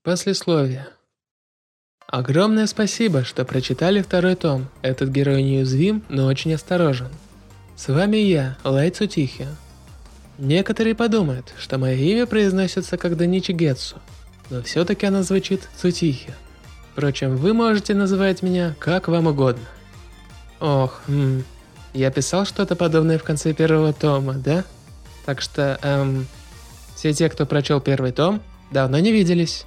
Послесловие. Огромное спасибо, что прочитали второй том. Этот герой неуязвим, но очень осторожен. С вами я, Лай Цутихи. Некоторые подумают, что мое имя произносится как Доничи Гетсу, но все-таки оно звучит Цутихи. Впрочем, вы можете называть меня как вам угодно. Я писал что-то подобное в конце первого тома, да? Так что, все те, кто прочел первый том, давно не виделись.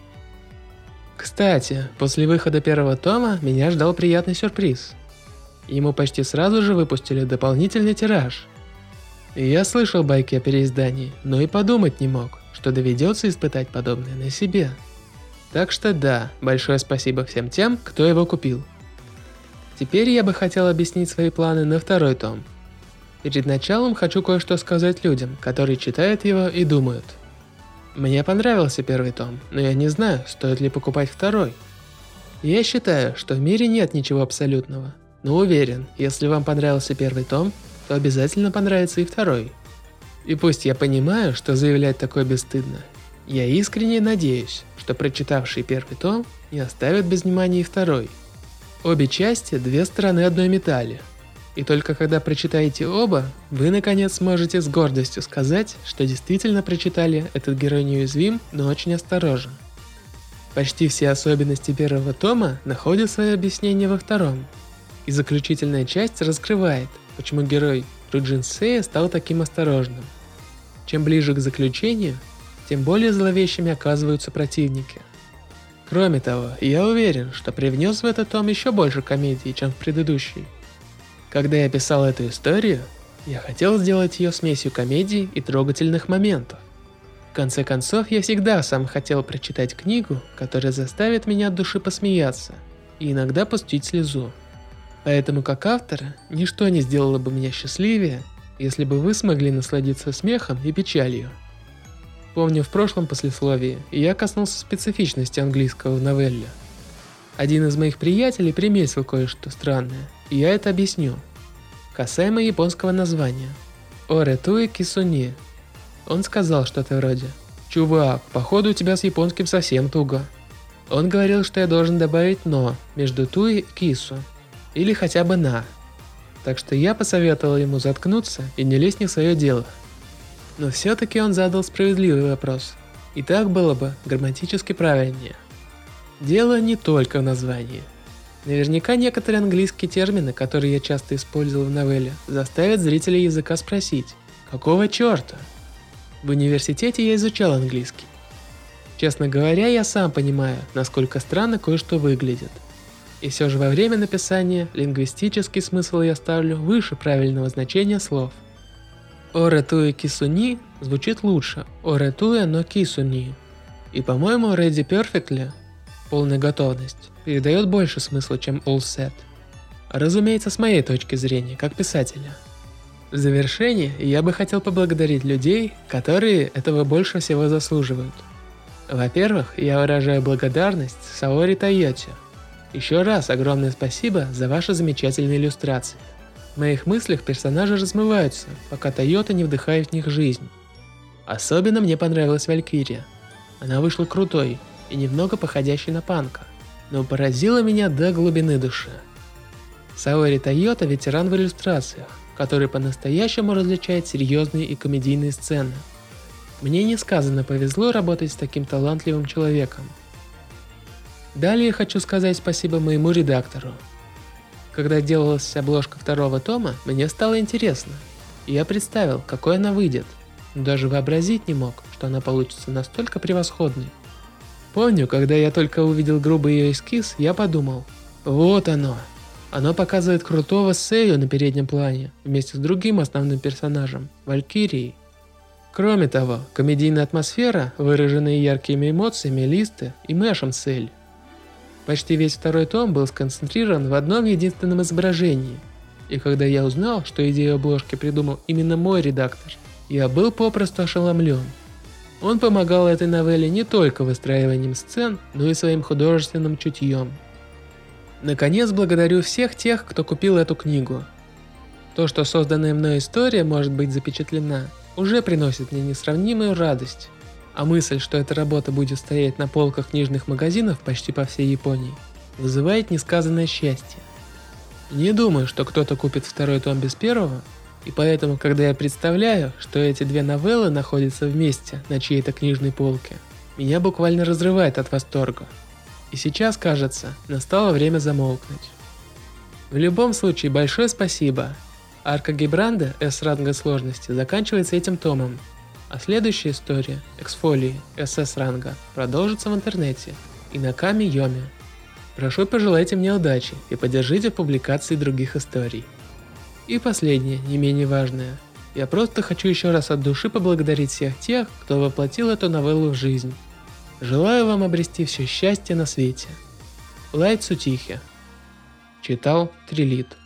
Кстати, после выхода первого тома меня ждал приятный сюрприз. Ему почти сразу же выпустили дополнительный тираж. И я слышал байки о переиздании, но и подумать не мог, что доведется испытать подобное на себе. Так что да, большое спасибо всем тем, кто его купил. Теперь я бы хотел объяснить свои планы на второй том. Перед началом хочу кое-что сказать людям, которые читают его и думают. Мне понравился первый том, но я не знаю, стоит ли покупать второй. Я считаю, что в мире нет ничего абсолютного, но уверен, если вам понравился первый том, то обязательно понравится и второй. И пусть я понимаю, что заявлять такое бесстыдно, я искренне надеюсь, что прочитавший первый том не оставит без внимания и второй. Обе части – две стороны одной медали. И только когда прочитаете оба, вы наконец сможете с гордостью сказать, что действительно прочитали «Этот герой неуязвим, но очень осторожен». Почти все особенности первого тома находят свое объяснение во втором. И заключительная часть раскрывает, почему герой Руджин Сея стал таким осторожным. Чем ближе к заключению, тем более зловещими оказываются противники. Кроме того, я уверен, что привнес в этот том еще больше комедии, чем в предыдущий. Когда я писал эту историю, я хотел сделать ее смесью комедий и трогательных моментов. В конце концов, я всегда сам хотел прочитать книгу, которая заставит меня от души посмеяться и иногда пустить слезу. Поэтому как автора, ничто не сделало бы меня счастливее, если бы вы смогли насладиться смехом и печалью. Помню, в прошлом послесловии я коснулся специфичности английского в новелле. Один из моих приятелей приметил кое-что странное, и я это объясню. Касаемо японского названия Оретуи Кисуни. Он сказал что-то вроде: «Чувак, походу у тебя с японским совсем туго». Он говорил, что я должен добавить «но» между туи и кису, или хотя бы «на». Так что я посоветовал ему заткнуться и не лезть не в свое дело. Но все-таки он задал справедливый вопрос, и так было бы грамматически правильнее. Дело не только в названии. Наверняка некоторые английские термины, которые я часто использовал в новелле, заставят зрителей языка спросить: какого черта? В университете я изучал английский. Честно говоря, я сам понимаю, насколько странно кое-что выглядит. И все же во время написания лингвистический смысл я ставлю выше правильного значения слов. Оретуи Кисуни звучит лучше Оретуи но Кисуни. И по-моему Ready Perfectly, полная готовность, передает больше смысла, чем All Set. Разумеется, с моей точки зрения, как писателя. В завершение я бы хотел поблагодарить людей, которые этого больше всего заслуживают. Во-первых, я выражаю благодарность Саори Тойоте. Еще раз огромное спасибо за ваши замечательные иллюстрации. В моих мыслях персонажи размываются, пока Тойота не вдыхает в них жизнь. Особенно мне понравилась Валькирия. Она вышла крутой и немного походящей на панка, но поразила меня до глубины души. Саори Тойота – ветеран в иллюстрациях, который по-настоящему различает серьезные и комедийные сцены. Мне несказанно повезло работать с таким талантливым человеком. Далее хочу сказать спасибо моему редактору. Когда делалась обложка второго тома, мне стало интересно, и я представил, какой она выйдет, но даже вообразить не мог, что она получится настолько превосходной. Помню, когда я только увидел грубый ее эскиз, я подумал: вот оно. Оно показывает крутого Сею на переднем плане, вместе с другим основным персонажем, Валькирией. Кроме того, комедийная атмосфера, выраженная яркими эмоциями Листы и Мэшем Сель. Почти весь второй том был сконцентрирован в одном единственном изображении, и когда я узнал, что идею обложки придумал именно мой редактор, я был попросту ошеломлен. Он помогал этой новелле не только выстраиванием сцен, но и своим художественным чутьем. Наконец, благодарю всех тех, кто купил эту книгу. То, что созданная мной история может быть запечатлена, уже приносит мне несравнимую радость. А мысль, что эта работа будет стоять на полках книжных магазинов почти по всей Японии, вызывает несказанное счастье. Не думаю, что кто-то купит второй том без первого, и поэтому, когда я представляю, что эти две новеллы находятся вместе на чьей-то книжной полке, меня буквально разрывает от восторга. И сейчас, кажется, настало время замолкнуть. В любом случае, большое спасибо. Арка Гибранда S-ранга сложности заканчивается этим томом, а следующая история, Эксфолии SS-ранга, продолжится в интернете и на Ками Йоме. Прошу, пожелайте мне удачи и поддержите публикации других историй. И последнее, не менее важное. Я просто хочу еще раз от души поблагодарить всех тех, кто воплотил эту новеллу в жизнь. Желаю вам обрести все счастье на свете. Лайт Сутихи. Читал Трилит.